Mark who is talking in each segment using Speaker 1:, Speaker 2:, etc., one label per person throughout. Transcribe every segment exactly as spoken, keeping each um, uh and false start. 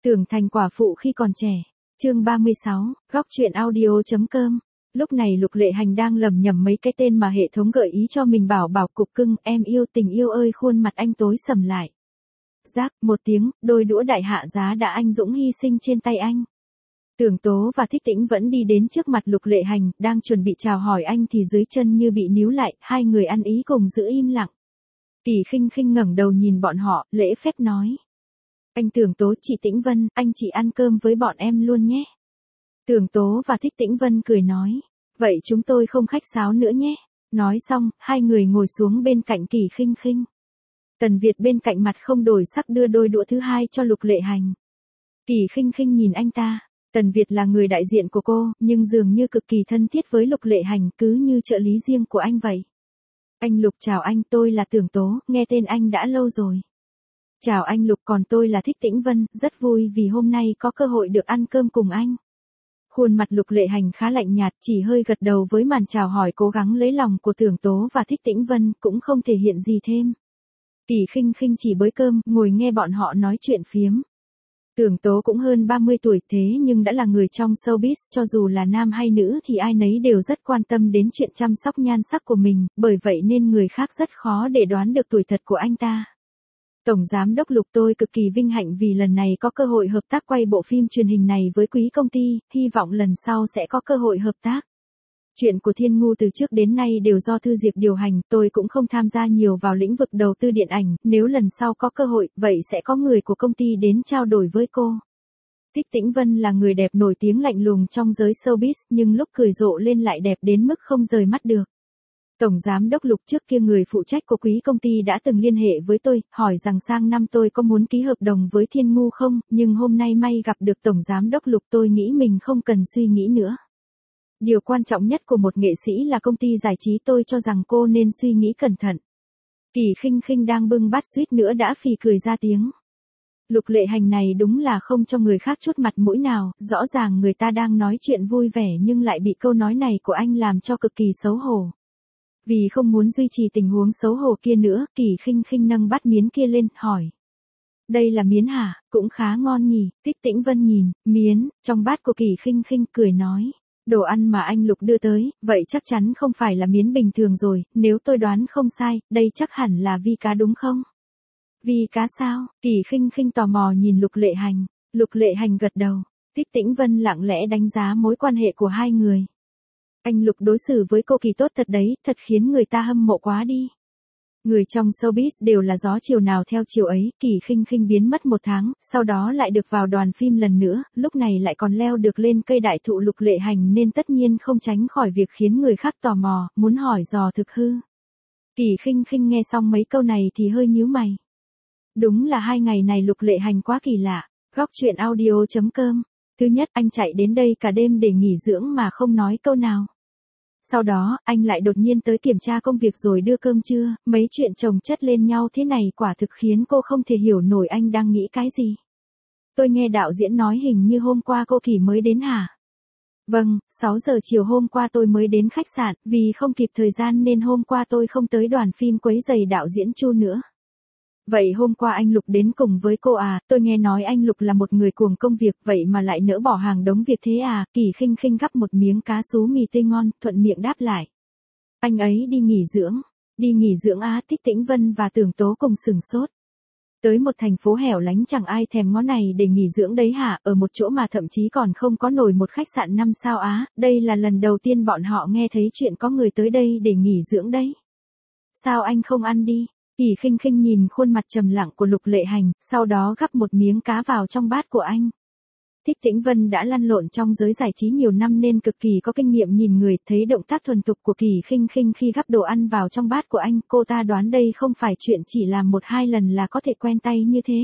Speaker 1: Tưởng thành quả phụ khi còn trẻ. Chương ba mươi sáu, góc truyện audio.com. Lúc này Lục Lệ Hành đang lầm nhầm mấy cái tên mà hệ thống gợi ý cho mình, bảo bảo cục cưng, em yêu tình yêu ơi, khuôn mặt anh tối sầm lại. Rác, một tiếng, đôi đũa đại hạ giá đã anh dũng hy sinh trên tay anh. Tưởng Tố và Thích Tĩnh vẫn đi đến trước mặt Lục Lệ Hành, đang chuẩn bị chào hỏi anh thì dưới chân như bị níu lại, hai người ăn ý cùng giữ im lặng. Kỳ Khinh Khinh ngẩng đầu nhìn bọn họ, lễ phép nói. Anh Tưởng Tố, chị Tĩnh Vân, anh chị ăn cơm với bọn em luôn nhé. Tưởng Tố và Thích Tĩnh Vân cười nói. Vậy chúng tôi không khách sáo nữa nhé. Nói xong, hai người ngồi xuống bên cạnh Kỳ Khinh Khinh. Tần Việt bên cạnh mặt không đổi sắc đưa đôi đũa thứ hai cho Lục Lệ Hành. Kỳ Khinh Khinh nhìn anh ta. Tần Việt là người đại diện của cô, nhưng dường như cực kỳ thân thiết với Lục Lệ Hành, cứ như trợ lý riêng của anh vậy. Anh Lục, chào anh, tôi là Tưởng Tố, nghe tên anh đã lâu rồi. Chào anh Lục, còn tôi là Thích Tĩnh Vân, rất vui vì hôm nay có cơ hội được ăn cơm cùng anh. Khuôn mặt Lục Lệ Hành khá lạnh nhạt, chỉ hơi gật đầu với màn chào hỏi cố gắng lấy lòng của Tưởng Tố và Thích Tĩnh Vân, cũng không thể hiện gì thêm. Kỳ Khinh Khinh chỉ bới cơm, ngồi nghe bọn họ nói chuyện phiếm. Tưởng Tố cũng hơn ba mươi tuổi thế nhưng đã là người trong showbiz, cho dù là nam hay nữ thì ai nấy đều rất quan tâm đến chuyện chăm sóc nhan sắc của mình, bởi vậy nên người khác rất khó để đoán được tuổi thật của anh ta. Tổng Giám đốc Lục, tôi cực kỳ vinh hạnh vì lần này có cơ hội hợp tác quay bộ phim truyền hình này với quý công ty, hy vọng lần sau sẽ có cơ hội hợp tác. Chuyện của Thiên Ngu từ trước đến nay đều do Thư Diệp điều hành, tôi cũng không tham gia nhiều vào lĩnh vực đầu tư điện ảnh, nếu lần sau có cơ hội, vậy sẽ có người của công ty đến trao đổi với cô. Thích Tĩnh Vân là người đẹp nổi tiếng lạnh lùng trong giới showbiz, nhưng lúc cười rộ lên lại đẹp đến mức không rời mắt được. Tổng Giám đốc Lục, trước kia người phụ trách của quý công ty đã từng liên hệ với tôi, hỏi rằng sang năm tôi có muốn ký hợp đồng với Thiên Ngu không, nhưng hôm nay may gặp được Tổng Giám đốc Lục, tôi nghĩ mình không cần suy nghĩ nữa. Điều quan trọng nhất của một nghệ sĩ là công ty giải trí, tôi cho rằng cô nên suy nghĩ cẩn thận. Kỳ Khinh Khinh đang bưng bát suýt nữa đã phì cười ra tiếng. Lục Lệ Hành này đúng là không cho người khác chút mặt mũi nào, rõ ràng người ta đang nói chuyện vui vẻ nhưng lại bị câu nói này của anh làm cho cực kỳ xấu hổ. Vì không muốn duy trì tình huống xấu hổ kia nữa, Kỳ Khinh Khinh nâng bát miến kia lên, hỏi. Đây là miến hả, cũng khá ngon nhỉ. Thích Tĩnh Vân nhìn, miến, trong bát của Kỳ Khinh Khinh, cười nói. Đồ ăn mà anh Lục đưa tới, vậy chắc chắn không phải là miến bình thường rồi, nếu tôi đoán không sai, đây chắc hẳn là vi cá đúng không? Vi cá sao? Kỳ Khinh Khinh tò mò nhìn Lục Lệ Hành. Lục Lệ Hành gật đầu. Thích Tĩnh Vân lặng lẽ đánh giá mối quan hệ của hai người. Anh Lục đối xử với cô kỳ tốt thật đấy, thật khiến người ta hâm mộ quá đi. Người trong showbiz đều là gió chiều nào theo chiều ấy, Kỳ Khinh Khinh biến mất một tháng, sau đó lại được vào đoàn phim lần nữa, lúc này lại còn leo được lên cây đại thụ Lục Lệ Hành nên tất nhiên không tránh khỏi việc khiến người khác tò mò, muốn hỏi dò thực hư. Kỳ Khinh Khinh nghe xong mấy câu này thì hơi nhíu mày. Đúng là hai ngày này Lục Lệ Hành quá kỳ lạ. Góc truyện audio.com. Thứ nhất, anh chạy đến đây cả đêm để nghỉ dưỡng mà không nói câu nào. Sau đó, anh lại đột nhiên tới kiểm tra công việc rồi đưa cơm trưa, mấy chuyện chồng chất lên nhau thế này quả thực khiến cô không thể hiểu nổi anh đang nghĩ cái gì. Tôi nghe đạo diễn nói hình như hôm qua cô Kỳ mới đến hả? Vâng, sáu giờ chiều hôm qua tôi mới đến khách sạn, vì không kịp thời gian nên hôm qua tôi không tới đoàn phim quấy rầy đạo diễn Chu nữa. Vậy hôm qua anh Lục đến cùng với cô à, tôi nghe nói anh Lục là một người cuồng công việc, vậy mà lại nỡ bỏ hàng đống việc thế à. Kỳ Khinh Khinh gắp một miếng cá sú mì tươi ngon, thuận miệng đáp lại. Anh ấy đi nghỉ dưỡng, đi nghỉ dưỡng á. Thích Tĩnh Vân và Tưởng Tố cùng sừng sốt. Tới một thành phố hẻo lánh chẳng ai thèm ngó này để nghỉ dưỡng đấy hả, ở một chỗ mà thậm chí còn không có nổi một khách sạn năm sao á, đây là lần đầu tiên bọn họ nghe thấy chuyện có người tới đây để nghỉ dưỡng đấy. Sao anh không ăn đi? Kỳ Khinh Khinh nhìn khuôn mặt trầm lặng của Lục Lệ Hành, sau đó gắp một miếng cá vào trong bát của anh. Thích Tĩnh Vân đã lăn lộn trong giới giải trí nhiều năm nên cực kỳ có kinh nghiệm nhìn người, thấy động tác thuần thục của Kỳ Khinh Khinh khi gắp đồ ăn vào trong bát của anh, cô ta đoán đây không phải chuyện chỉ làm một hai lần là có thể quen tay như thế.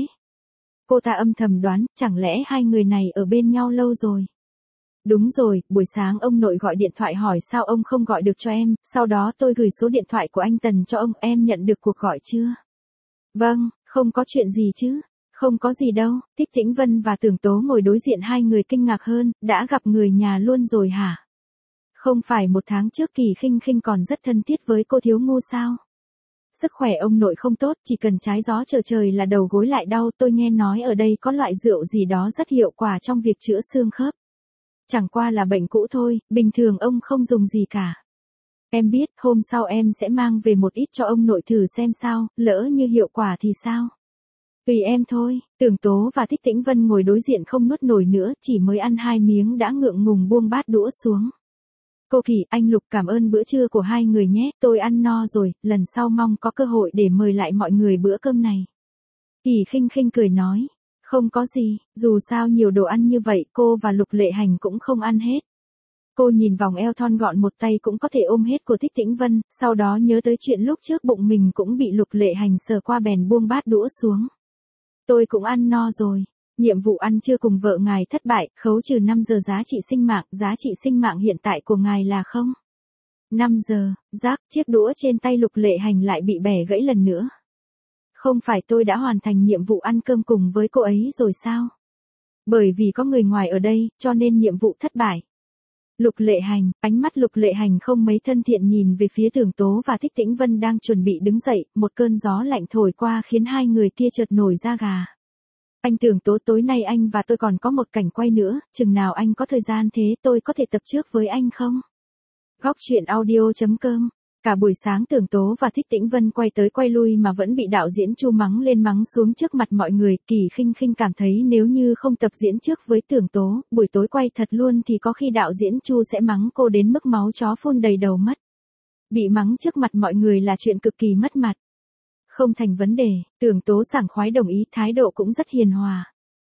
Speaker 1: Cô ta âm thầm đoán, chẳng lẽ hai người này ở bên nhau lâu rồi. Đúng rồi, buổi sáng ông nội gọi điện thoại hỏi sao ông không gọi được cho em, sau đó tôi gửi số điện thoại của anh Tần cho ông, em nhận được cuộc gọi chưa? Vâng, không có chuyện gì chứ, không có gì đâu. Thích Tĩnh Vân và Tưởng Tố ngồi đối diện, hai người kinh ngạc hơn, đã gặp người nhà luôn rồi hả? Không phải một tháng trước Kỳ Khinh Khinh còn rất thân thiết với cô Thiếu Ngu sao? Sức khỏe ông nội không tốt, chỉ cần trái gió trở trời là đầu gối lại đau, tôi nghe nói ở đây có loại rượu gì đó rất hiệu quả trong việc chữa xương khớp. Chẳng qua là bệnh cũ thôi, bình thường ông không dùng gì cả. Em biết, hôm sau em sẽ mang về một ít cho ông nội thử xem sao, lỡ như hiệu quả thì sao? Tùy em thôi. Tưởng Tố và Thích Tĩnh Vân ngồi đối diện không nuốt nổi nữa, chỉ mới ăn hai miếng đã ngượng ngùng buông bát đũa xuống. Cô Kỳ, anh Lục cảm ơn bữa trưa của hai người nhé, tôi ăn no rồi, lần sau mong có cơ hội để mời lại mọi người bữa cơm này. Kỳ khinh khinh cười nói, không có gì, dù sao nhiều đồ ăn như vậy cô và Lục Lệ Hành cũng không ăn hết. Cô nhìn vòng eo thon gọn một tay cũng có thể ôm hết của Thích Tĩnh Vân, sau đó nhớ tới chuyện lúc trước bụng mình cũng bị Lục Lệ Hành sờ qua bèn buông bát đũa xuống. Tôi cũng ăn no rồi. Nhiệm vụ ăn trưa cùng vợ ngài thất bại, khấu trừ năm giờ giá trị sinh mạng, giá trị sinh mạng hiện tại của ngài là không? năm giờ, rác, chiếc đũa trên tay Lục Lệ Hành lại bị bẻ gãy lần nữa. Không phải tôi đã hoàn thành nhiệm vụ ăn cơm cùng với cô ấy rồi sao? Bởi vì có người ngoài ở đây, cho nên nhiệm vụ thất bại. Lục Lệ Hành, ánh mắt Lục Lệ Hành không mấy thân thiện nhìn về phía Tưởng Tố và Thích Tĩnh Vân đang chuẩn bị đứng dậy, một cơn gió lạnh thổi qua khiến hai người kia chợt nổi da gà. Anh Tưởng Tố, tối nay anh và tôi còn có một cảnh quay nữa, chừng nào anh có thời gian thế tôi có thể tập trước với anh không? Góc truyện audio chấm com. Cả buổi sáng Tưởng Tố và Thích Tĩnh Vân quay tới quay lui mà vẫn bị đạo diễn Chu mắng lên mắng xuống trước mặt mọi người, Kỳ Khinh Khinh cảm thấy nếu như không tập diễn trước với Tưởng Tố, buổi tối quay thật luôn thì có khi đạo diễn Chu sẽ mắng cô đến mức máu chó phun đầy đầu mất. Bị mắng trước mặt mọi người là chuyện cực kỳ mất mặt. Không thành vấn đề, Tưởng Tố sảng khoái đồng ý, thái độ cũng rất hiền hòa.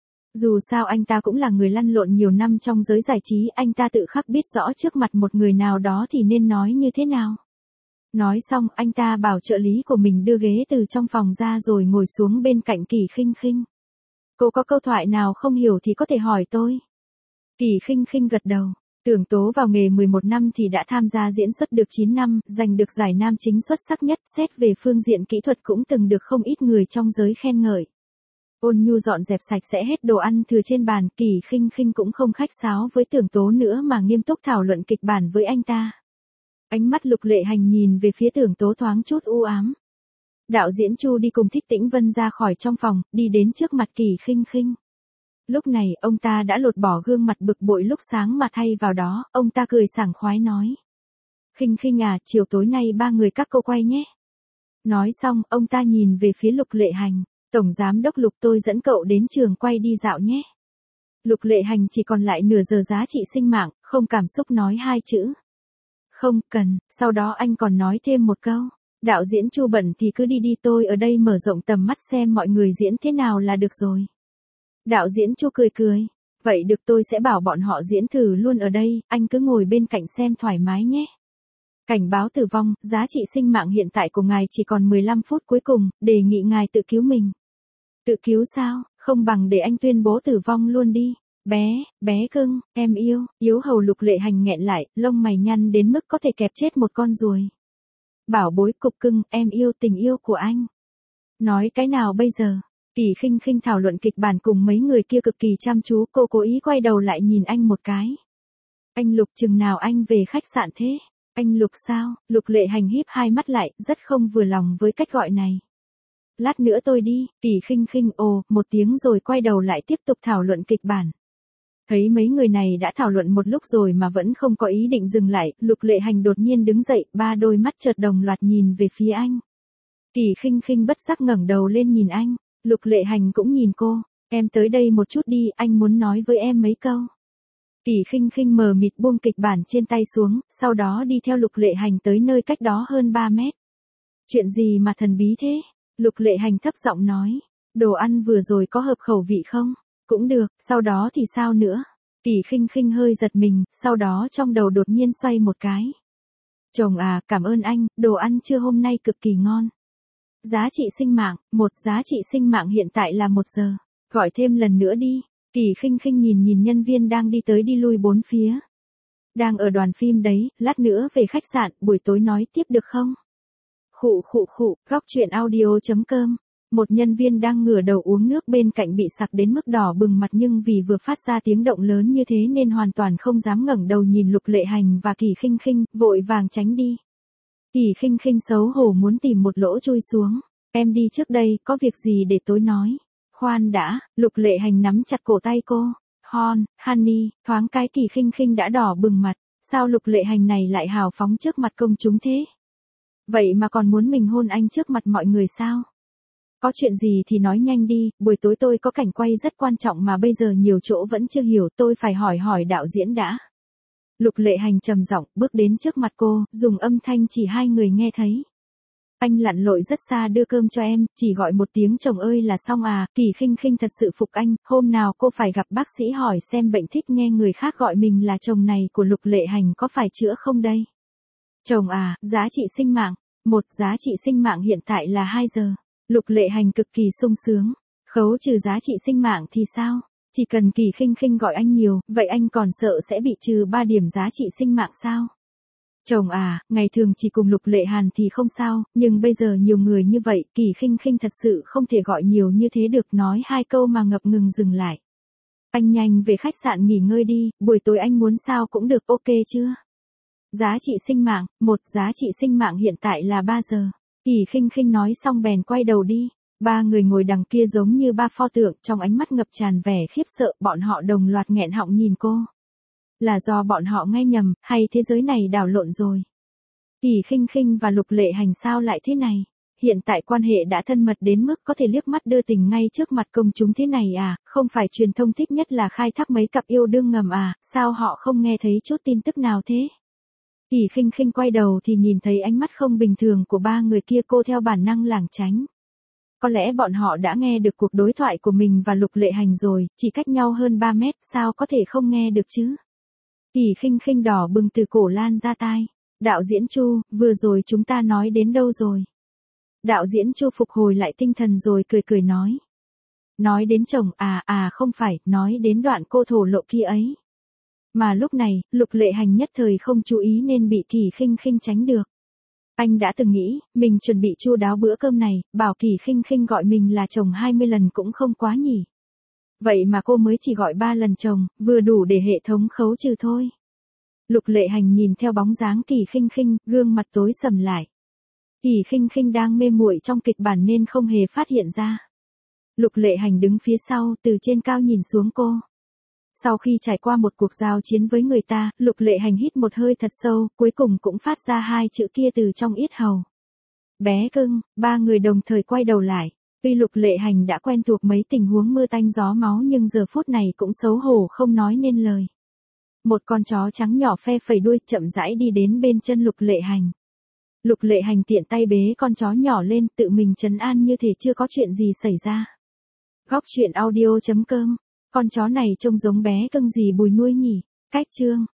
Speaker 1: Dù sao anh ta cũng là người lăn lộn nhiều năm trong giới giải trí, anh ta tự khắc biết rõ trước mặt một người nào đó thì nên nói như thế nào. Nói xong, anh ta bảo trợ lý của mình đưa ghế từ trong phòng ra rồi ngồi xuống bên cạnh Kỳ Khinh Khinh. Cô có câu thoại nào không hiểu thì có thể hỏi tôi. Kỳ Khinh Khinh gật đầu. Tưởng Tố vào nghề mười một năm thì đã tham gia diễn xuất được chín năm, giành được giải nam chính xuất sắc nhất, xét về phương diện kỹ thuật cũng từng được không ít người trong giới khen ngợi. Ôn nhu dọn dẹp sạch sẽ hết đồ ăn thừa trên bàn, Kỳ Khinh Khinh cũng không khách sáo với Tưởng Tố nữa mà nghiêm túc thảo luận kịch bản với anh ta. Ánh mắt Lục Lệ Hành nhìn về phía Tưởng Tố thoáng chút u ám. Đạo diễn Chu đi cùng Thích Tĩnh Vân ra khỏi trong phòng, đi đến trước mặt Kỳ Khinh Khinh. Lúc này, ông ta đã lột bỏ gương mặt bực bội lúc sáng mà thay vào đó, ông ta cười sảng khoái nói. Khinh Khinh à, chiều tối nay ba người các cô quay nhé. Nói xong, ông ta nhìn về phía Lục Lệ Hành. Tổng giám đốc Lục, tôi dẫn cậu đến trường quay đi dạo nhé. Lục Lệ Hành chỉ còn lại nửa giờ giá trị sinh mạng, không cảm xúc nói hai chữ. Không cần, sau đó anh còn nói thêm một câu. Đạo diễn Chu bận thì cứ đi đi, tôi ở đây mở rộng tầm mắt xem mọi người diễn thế nào là được rồi. Đạo diễn Chu cười cười. Vậy được, tôi sẽ bảo bọn họ diễn thử luôn ở đây, anh cứ ngồi bên cạnh xem thoải mái nhé. Cảnh báo tử vong, giá trị sinh mạng hiện tại của ngài chỉ còn mười lăm phút cuối cùng, đề nghị ngài tự cứu mình. Tự cứu sao, không bằng để anh tuyên bố tử vong luôn đi. Bé, bé cưng, em yêu, yếu hầu Lục Lệ Hành nghẹn lại, lông mày nhăn đến mức có thể kẹp chết một con ruồi. Bảo bối cục cưng, em yêu tình yêu của anh. Nói cái nào bây giờ? Kỳ Khinh Khinh thảo luận kịch bản cùng mấy người kia cực kỳ chăm chú, cô cố ý quay đầu lại nhìn anh một cái. Anh Lục, chừng nào anh về khách sạn thế? Anh Lục sao? Lục Lệ Hành híp hai mắt lại, rất không vừa lòng với cách gọi này. Lát nữa tôi đi, Kỳ Khinh Khinh ồ, một tiếng rồi quay đầu lại tiếp tục thảo luận kịch bản. Thấy mấy người này đã thảo luận một lúc rồi mà vẫn không có ý định dừng lại, Lục Lệ Hành đột nhiên đứng dậy, ba đôi mắt chợt đồng loạt nhìn về phía anh. Kỳ Khinh Khinh bất giác ngẩng đầu lên nhìn anh, Lục Lệ Hành cũng nhìn cô, em tới đây một chút đi, anh muốn nói với em mấy câu. Kỳ Khinh Khinh mờ mịt buông kịch bản trên tay xuống, sau đó đi theo Lục Lệ Hành tới nơi cách đó hơn ba mét. Chuyện gì mà thần bí thế? Lục Lệ Hành thấp giọng nói, đồ ăn vừa rồi có hợp khẩu vị không? Cũng được, sau đó thì sao nữa? Kỳ Khinh Khinh hơi giật mình, sau đó trong đầu đột nhiên xoay một cái. Chồng à, cảm ơn anh, đồ ăn trưa hôm nay cực kỳ ngon. Giá trị sinh mạng, một, giá trị sinh mạng hiện tại là một giờ. Gọi thêm lần nữa đi. Kỳ Khinh Khinh nhìn nhìn nhân viên đang đi tới đi lui bốn phía. Đang ở đoàn phim đấy, lát nữa về khách sạn, buổi tối nói tiếp được không? Khụ khụ khụ, góc truyện audio chấm com. Một nhân viên đang ngửa đầu uống nước bên cạnh bị sặc đến mức đỏ bừng mặt nhưng vì vừa phát ra tiếng động lớn như thế nên hoàn toàn không dám ngẩng đầu nhìn Lục Lệ Hành và Kỳ Khinh Khinh, vội vàng tránh đi. Kỳ Khinh Khinh xấu hổ muốn tìm một lỗ chui xuống. Em đi trước đây, có việc gì để tối nói. Khoan đã, Lục Lệ Hành nắm chặt cổ tay cô. Hon, honey, thoáng cái Kỳ Khinh Khinh đã đỏ bừng mặt. Sao Lục Lệ Hành này lại hào phóng trước mặt công chúng thế? Vậy mà còn muốn mình hôn anh trước mặt mọi người sao? Có chuyện gì thì nói nhanh đi, buổi tối tôi có cảnh quay rất quan trọng mà bây giờ nhiều chỗ vẫn chưa hiểu, tôi phải hỏi hỏi đạo diễn đã. Lục Lệ Hành trầm giọng bước đến trước mặt cô, dùng âm thanh chỉ hai người nghe thấy. Anh lặn lội rất xa đưa cơm cho em, chỉ gọi một tiếng chồng ơi là xong à. Kỳ Khinh Khinh thật sự phục anh, hôm nào cô phải gặp bác sĩ hỏi xem bệnh thích nghe người khác gọi mình là chồng này của Lục Lệ Hành có phải chữa không đây. Chồng à, giá trị sinh mạng, một giá trị sinh mạng hiện tại là hai giờ. Lục Lệ Hành cực kỳ sung sướng, khấu trừ giá trị sinh mạng thì sao? Chỉ cần Kỳ Khinh Khinh gọi anh nhiều, vậy anh còn sợ sẽ bị trừ ba điểm giá trị sinh mạng sao? Chồng à, ngày thường chỉ cùng Lục Lệ Hàn thì không sao, nhưng bây giờ nhiều người như vậy, Kỳ Khinh Khinh thật sự không thể gọi nhiều như thế được, nói hai câu mà ngập ngừng dừng lại. Anh nhanh về khách sạn nghỉ ngơi đi, buổi tối anh muốn sao cũng được, ok chưa? Giá trị sinh mạng, một giá trị sinh mạng hiện tại là ba giờ. Kỳ Khinh Khinh nói xong bèn quay đầu đi. Ba người ngồi đằng kia giống như ba pho tượng, trong ánh mắt ngập tràn vẻ khiếp sợ, bọn họ đồng loạt nghẹn họng nhìn cô. Là do bọn họ nghe nhầm, hay thế giới này đảo lộn rồi? Kỳ Khinh Khinh và Lục Lệ Hành sao lại thế này? Hiện tại quan hệ đã thân mật đến mức có thể liếc mắt đưa tình ngay trước mặt công chúng thế này à? Không phải truyền thông thích nhất là khai thác mấy cặp yêu đương ngầm à? Sao họ không nghe thấy chút tin tức nào thế? Kỳ Khinh Khinh quay đầu thì nhìn thấy ánh mắt không bình thường của ba người kia, cô theo bản năng lảng tránh. Có lẽ bọn họ đã nghe được cuộc đối thoại của mình và Lục Lệ Hành rồi, chỉ cách nhau hơn ba mét, sao có thể không nghe được chứ? Kỳ Khinh Khinh đỏ bừng từ cổ lan ra tai. Đạo diễn Chu, vừa rồi chúng ta nói đến đâu rồi? Đạo diễn Chu phục hồi lại tinh thần rồi cười cười nói. Nói đến chồng à à không phải, nói đến đoạn cô thổ lộ kia ấy. Mà lúc này, Lục Lệ Hành nhất thời không chú ý nên bị Kỳ Khinh Khinh tránh được. Anh đã từng nghĩ, mình chuẩn bị chu đáo bữa cơm này, bảo Kỳ Khinh Khinh gọi mình là chồng hai mươi lần cũng không quá nhỉ. Vậy mà cô mới chỉ gọi ba lần chồng, vừa đủ để hệ thống khấu trừ thôi. Lục Lệ Hành nhìn theo bóng dáng Kỳ Khinh Khinh, gương mặt tối sầm lại. Kỳ Khinh Khinh đang mê muội trong kịch bản nên không hề phát hiện ra. Lục Lệ Hành đứng phía sau, từ trên cao nhìn xuống cô. Sau khi trải qua một cuộc giao chiến với người ta, Lục Lệ Hành hít một hơi thật sâu, cuối cùng cũng phát ra hai chữ kia từ trong yết hầu. Bé cưng, ba người đồng thời quay đầu lại. Tuy Lục Lệ Hành đã quen thuộc mấy tình huống mưa tanh gió máu nhưng giờ phút này cũng xấu hổ không nói nên lời. Một con chó trắng nhỏ phe phẩy đuôi chậm rãi đi đến bên chân Lục Lệ Hành. Lục Lệ Hành tiện tay bế con chó nhỏ lên, tự mình trấn an như thể chưa có chuyện gì xảy ra. Góc truyện audio chấm com. Con chó này trông giống bé cưng gì Bùi nuôi nhỉ? Cách chương